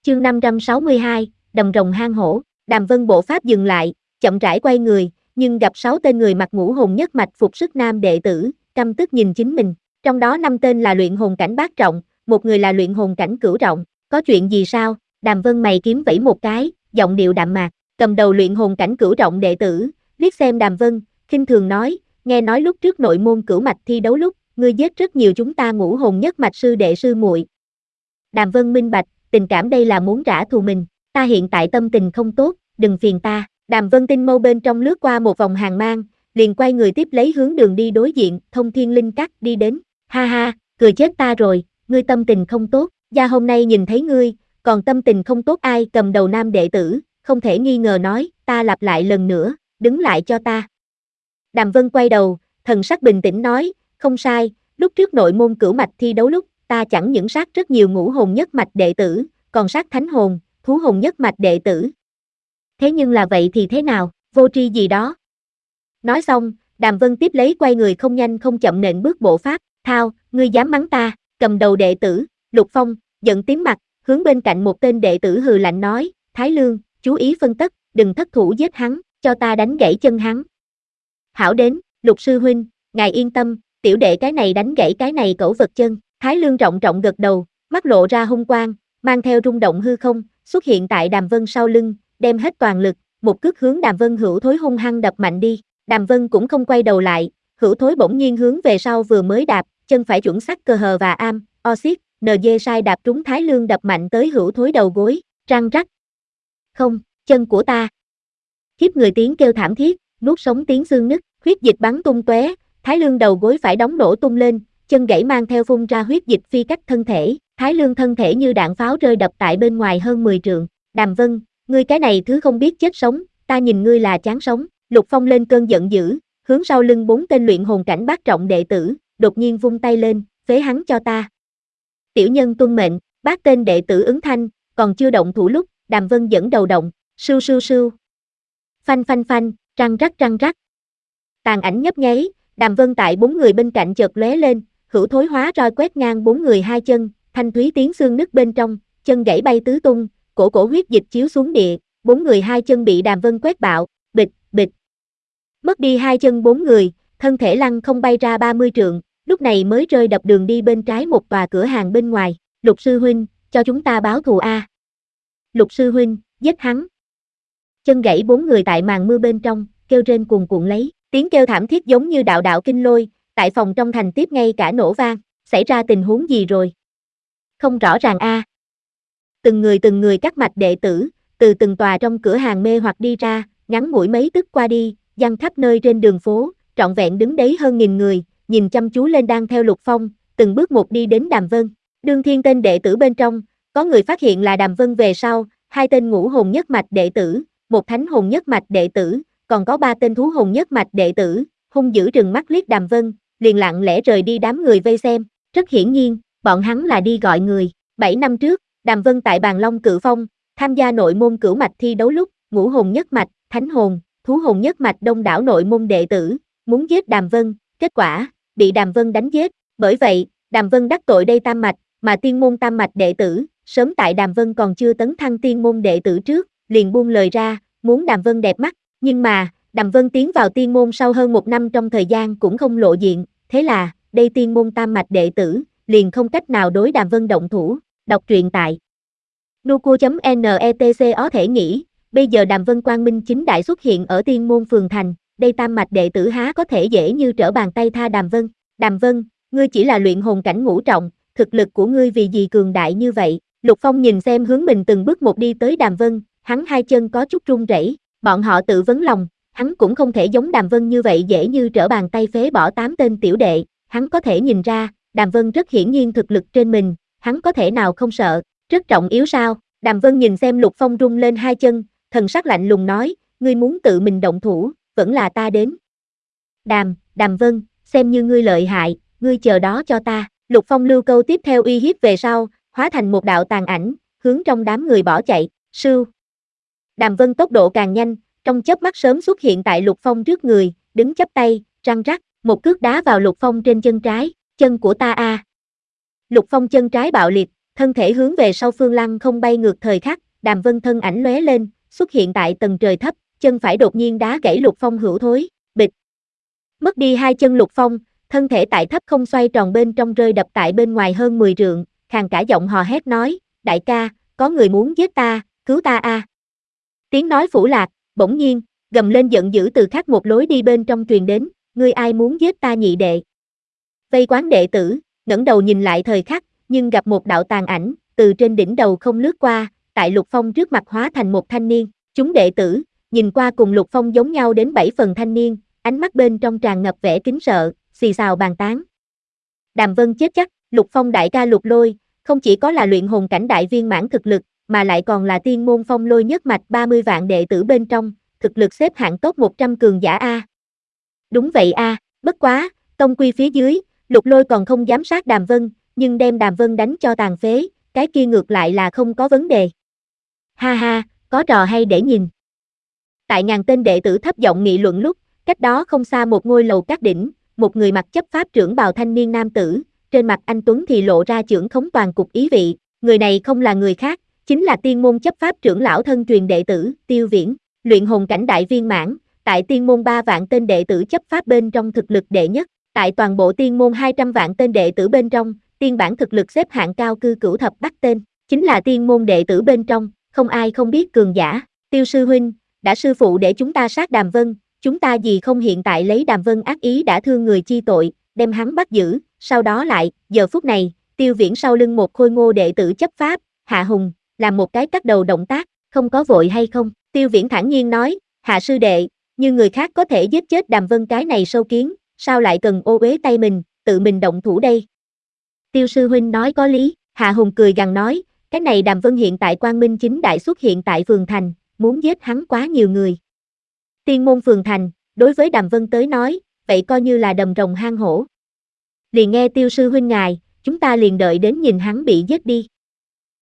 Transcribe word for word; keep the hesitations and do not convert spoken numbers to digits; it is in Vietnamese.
Chương năm trăm sáu mươi hai, đầm rồng hang hổ. Đàm Vân bộ pháp dừng lại, chậm rãi quay người, nhưng gặp sáu tên người mặc ngũ hồn nhất mạch phục sức nam đệ tử, căm tức nhìn chính mình. Trong đó năm tên là luyện hồn cảnh bát trọng, một người là luyện hồn cảnh cửu trọng. Có chuyện gì sao? Đàm Vân mày kiếm vẫy một cái, giọng điệu đạm mạc. Cầm đầu luyện hồn cảnh cửu trọng đệ tử, liếc xem Đàm Vân, khinh thường nói, nghe nói lúc trước nội môn cửu mạch thi đấu lúc, ngươi giết rất nhiều chúng ta ngũ hồn nhất mạch sư đệ sư muội. Đàm Vân minh bạch, tình cảm đây là muốn trả thù mình, ta hiện tại tâm tình không tốt, đừng phiền ta. Đàm Vân tinh mâu bên trong lướt qua một vòng hàng mang, liền quay người tiếp lấy hướng đường đi đối diện, Thông Thiên Linh Các đi đến. Ha ha, cười chết ta rồi, ngươi tâm tình không tốt, gia hôm nay nhìn thấy ngươi, còn tâm tình không tốt ai? Cầm đầu nam đệ tử, không thể nghi ngờ nói, ta lặp lại lần nữa, đứng lại cho ta. Đàm Vân quay đầu, thần sắc bình tĩnh nói, không sai, lúc trước nội môn cửu mạch thi đấu lúc, ta chẳng những sát rất nhiều ngũ hồn nhất mạch đệ tử, còn sát thánh hồn, thú hồn nhất mạch đệ tử. Thế nhưng là vậy thì thế nào, vô tri gì đó. Nói xong, Đàm Vân tiếp lấy quay người không nhanh không chậm nện bước bộ pháp, thao, ngươi dám mắng ta? Cầm đầu đệ tử, Lục Phong, giận tím mặt, hướng bên cạnh một tên đệ tử hừ lạnh nói, Thái Lương, chú ý phân tất, đừng thất thủ giết hắn, cho ta đánh gãy chân hắn. Hảo đến, Lục sư huynh, ngài yên tâm, tiểu đệ cái này đánh gãy cái này cẩu vật chân. Thái Lương trọng trọng gật đầu, mắt lộ ra hung quang, mang theo rung động hư không, xuất hiện tại Đàm Vân sau lưng, đem hết toàn lực, một cước hướng Đàm Vân hữu thối hung hăng đập mạnh đi. Đàm Vân cũng không quay đầu lại, hữu thối bỗng nhiên hướng về sau vừa mới đạp, chân phải chuẩn sắc cơ hờ và am, oxit, nz sai đạp trúng Thái Lương đập mạnh tới hữu thối đầu gối, răng rắc. Không, chân của ta. Khiếp người tiếng kêu thảm thiết, nuốt sống tiếng xương nứt, huyết dịch bắn tung tóe, Thái Lương đầu gối phải đóng nổ tung lên, chân gãy mang theo phun ra huyết dịch phi cách thân thể, Thái Lương thân thể như đạn pháo rơi đập tại bên ngoài hơn mười trượng. Đàm Vân, ngươi cái này thứ không biết chết sống, ta nhìn ngươi là chán sống. Lục Phong lên cơn giận dữ, hướng sau lưng bốn tên luyện hồn cảnh bát trọng đệ tử, đột nhiên vung tay lên, phế hắn cho ta. Tiểu nhân tuân mệnh, bát tên đệ tử ứng thanh, còn chưa động thủ lúc, Đàm Vân dẫn đầu động, sưu sưu sưu. Phanh phanh phanh, răng rắc răng rắc. Tàn ảnh nhấp nháy, Đàm Vân tại bốn người bên cạnh chợt lóe lên, hữu thối hóa roi quét ngang bốn người hai chân, thanh thúy tiếng xương nứt bên trong, chân gãy bay tứ tung, cổ cổ huyết dịch chiếu xuống địa, bốn người hai chân bị Đàm Vân quét bạo, bịch, bịch. Mất đi hai chân bốn người, thân thể lăn không bay ra ba mươi trượng, lúc này mới rơi đập đường đi bên trái một tòa cửa hàng bên ngoài. Lục sư huynh, cho chúng ta báo thù a. Lục sư huynh, giết hắn. Chân gãy bốn người tại màn mưa bên trong, kêu rên cuồn cuộn lấy, tiếng kêu thảm thiết giống như đạo đạo kinh lôi, tại phòng trong thành tiếp ngay cả nổ vang, xảy ra tình huống gì rồi? Không rõ ràng a. Từng người từng người cắt mạch đệ tử, từ từng tòa trong cửa hàng mê hoặc đi ra, ngắn ngủi mấy tức qua đi, giăng khắp nơi trên đường phố, trọn vẹn đứng đấy hơn nghìn người, nhìn chăm chú lên đang theo Lục Phong, từng bước một đi đến Đàm Vân. Đương thiên tên đệ tử bên trong, có người phát hiện là Đàm Vân về sau, hai tên ngũ hồn nhất mạch đệ tử, một thánh hồn nhất mạch đệ tử, còn có ba tên thú hồn nhất mạch đệ tử, hung dữ trừng mắt liếc Đàm Vân, liền lặng lẽ rời đi đám người vây xem. Rất hiển nhiên, bọn hắn là đi gọi người. Bảy năm trước, Đàm Vân tại Bàn Long Cự Phong, tham gia nội môn cửu mạch thi đấu lúc, ngũ hồn nhất mạch, thánh hồn, thú hồn nhất mạch đông đảo nội môn đệ tử, muốn giết Đàm Vân, kết quả, bị Đàm Vân đánh giết. Bởi vậy, Đàm Vân đắc tội đây tam mạch, mà tiên môn tam mạch đệ tử, sớm tại Đàm Vân còn chưa tấn thăng tiên môn đệ tử trước, liền buông lời ra, muốn Đàm Vân đẹp mắt. Nhưng mà, Đàm Vân tiến vào tiên môn sau hơn một năm trong thời gian cũng không lộ diện, thế là, đây tiên môn tam mạch đệ tử, liền không cách nào đối Đàm Vân động thủ. Đọc truyện tại nucua.net có thể nghĩ, bây giờ Đàm Vân quang minh chính đại xuất hiện ở tiên môn phường thành, đây tam mạch đệ tử há có thể dễ như trở bàn tay tha Đàm Vân. Đàm Vân, ngươi chỉ là luyện hồn cảnh ngũ trọng, thực lực của ngươi vì gì cường đại như vậy? Lục Phong nhìn xem hướng mình từng bước một đi tới Đàm Vân, hắn hai chân có chút run rẩy, bọn họ tự vấn lòng, hắn cũng không thể giống Đàm Vân như vậy dễ như trở bàn tay phế bỏ tám tên tiểu đệ, hắn có thể nhìn ra, Đàm Vân rất hiển nhiên thực lực trên mình, hắn có thể nào không sợ, rất trọng yếu sao? Đàm Vân nhìn xem Lục Phong rung lên hai chân, thần sắc lạnh lùng nói, ngươi muốn tự mình động thủ, vẫn là ta đến. Đàm, Đàm Vân, xem như ngươi lợi hại, ngươi chờ đó cho ta. Lục Phong lưu câu tiếp theo uy hiếp về sau, hóa thành một đạo tàn ảnh, hướng trong đám người bỏ chạy, sưu. Đàm Vân tốc độ càng nhanh, trong chớp mắt sớm xuất hiện tại Lục Phong trước người, đứng chắp tay, răng rắc, một cước đá vào Lục Phong trên chân trái, chân của ta a. Lục Phong chân trái bạo liệt, thân thể hướng về sau phương lăng không bay ngược thời khắc, Đàm Vân thân ảnh lóe lên, xuất hiện tại tầng trời thấp, chân phải đột nhiên đá gãy Lục Phong hữu thối, bịch. Mất đi hai chân Lục Phong, thân thể tại thấp không xoay tròn bên trong rơi đập tại bên ngoài hơn mười trượng, khàn cả giọng hò hét nói, đại ca, có người muốn giết ta, cứu ta a. Tiếng nói phủ lạc, bỗng nhiên, gầm lên giận dữ từ khác một lối đi bên trong truyền đến, ngươi ai muốn giết ta nhị đệ. Vây quán đệ tử, ngẩng đầu nhìn lại thời khắc, nhưng gặp một đạo tàn ảnh, từ trên đỉnh đầu không lướt qua, tại Lục Phong trước mặt hóa thành một thanh niên, chúng đệ tử, nhìn qua cùng Lục Phong giống nhau đến bảy phần thanh niên, ánh mắt bên trong tràn ngập vẻ kính sợ, xì xào bàn tán. Đàm Vân chết chắc, Lục Phong đại ca Lục Lôi, không chỉ có là luyện hồn cảnh đại viên mãn thực lực, mà lại còn là tiên môn phong lôi nhất mạch ba mươi vạn đệ tử bên trong, thực lực xếp hạng top một trăm cường giả a. Đúng vậy a, bất quá, tông quy phía dưới, Lục Lôi còn không dám sát Đàm Vân, nhưng đem Đàm Vân đánh cho tàn phế, cái kia ngược lại là không có vấn đề. Ha ha, có trò hay để nhìn. Tại ngàn tên đệ tử thấp giọng nghị luận lúc, cách đó không xa một ngôi lầu các đỉnh, một người mặc chấp pháp trưởng bào thanh niên nam tử, trên mặt anh tuấn thì lộ ra trưởng khống toàn cục ý vị, người này không là người khác, chính là tiên môn chấp pháp trưởng lão thân truyền đệ tử, Tiêu Viễn, luyện hồn cảnh đại viên mãn, tại tiên môn ba vạn tên đệ tử chấp pháp bên trong thực lực đệ nhất, tại toàn bộ tiên môn hai trăm vạn tên đệ tử bên trong, tiên bản thực lực xếp hạng cao cư cửu thập bắt tên, chính là tiên môn đệ tử bên trong, không ai không biết cường giả. Tiêu sư huynh, đã sư phụ để chúng ta sát Đàm Vân, chúng ta gì không hiện tại lấy Đàm Vân ác ý đã thương người chi tội, đem hắn bắt giữ, sau đó lại, giờ phút này, Tiêu Viễn sau lưng một khôi ngô đệ tử chấp pháp, Hạ Hùng, làm một cái cắt đầu động tác, không có vội hay không, Tiêu Viễn thản nhiên nói, Hạ sư đệ, như người khác có thể giết chết Đàm Vân cái này sâu kiến, sao lại cần ô uế tay mình, tự mình động thủ đây. Tiêu sư huynh nói có lý, Hạ Hùng cười gằn nói, cái này Đàm Vân hiện tại quang minh chính đại xuất hiện tại phường thành, muốn giết hắn quá nhiều người. Tiên môn phường thành, đối với Đàm Vân tới nói, vậy coi như là đầm rồng hang hổ. Liền nghe Tiêu sư huynh ngài, chúng ta liền đợi đến nhìn hắn bị giết đi.